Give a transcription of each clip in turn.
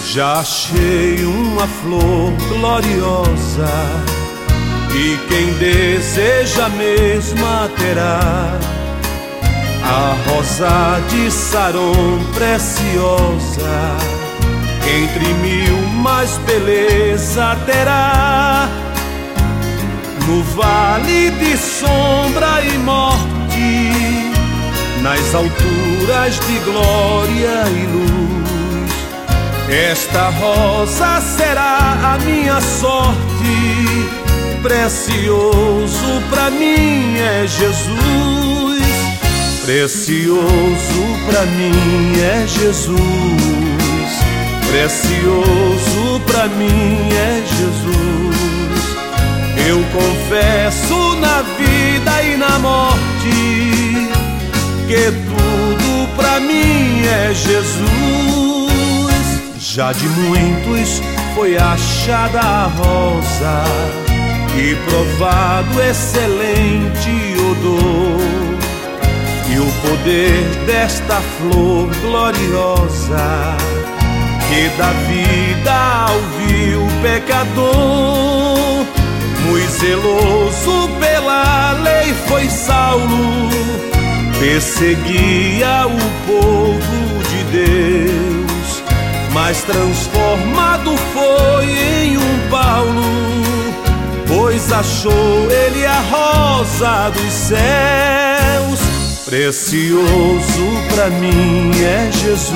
Já achei uma flor gloriosa, e quem deseja a mesma terá. A rosa de Saron preciosa, entre mil mais beleza terá. No vale de sombra e morte, nas alturas de glória e luz, esta rosa será a minha sorte. Precioso pra mim é Jesus, precioso pra mim é Jesus, precioso pra mim é Jesus. Eu confesso na vida e na morte que tudo pra mim é Jesus. Já de muitos foi achada a rosa e provado excelente odor, e o poder desta flor gloriosa que dá vida ao vil pecador. Muito zeloso pela lei foi Saulo, perseguia o povo de Deus, mas transformado foi em um Paulo, pois achou ele a rosa dos céus. Precioso pra mim é Jesus,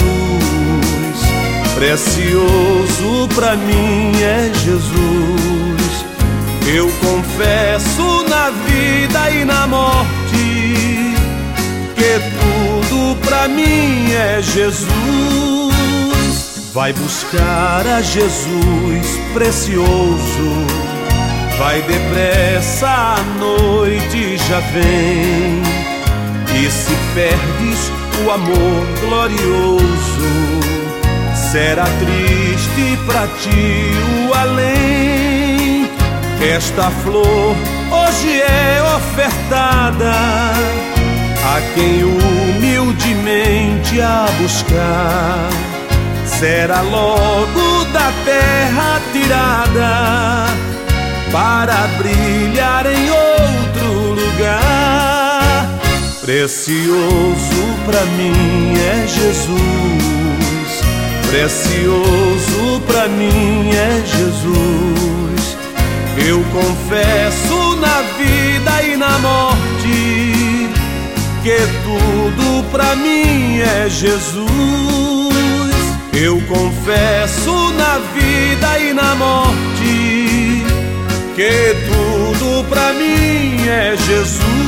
precioso pra mim é Jesus. Eu confesso na vida e na morte que tudo pra mim é Jesus. Vai buscar a Jesus precioso, vai depressa, a noite já vem. E se perdes o amor glorioso, será triste pra ti o além. Esta flor hoje é ofertada a quem humildemente a buscar. Será logo da terra tirada para brilhar em outro lugar. Precioso pra mim é Jesus, precioso pra mim é Jesus. Eu confesso na vida e na morte que tudo pra mim é Jesus. Eu confesso na vida e na morte que tudo pra mim é Jesus.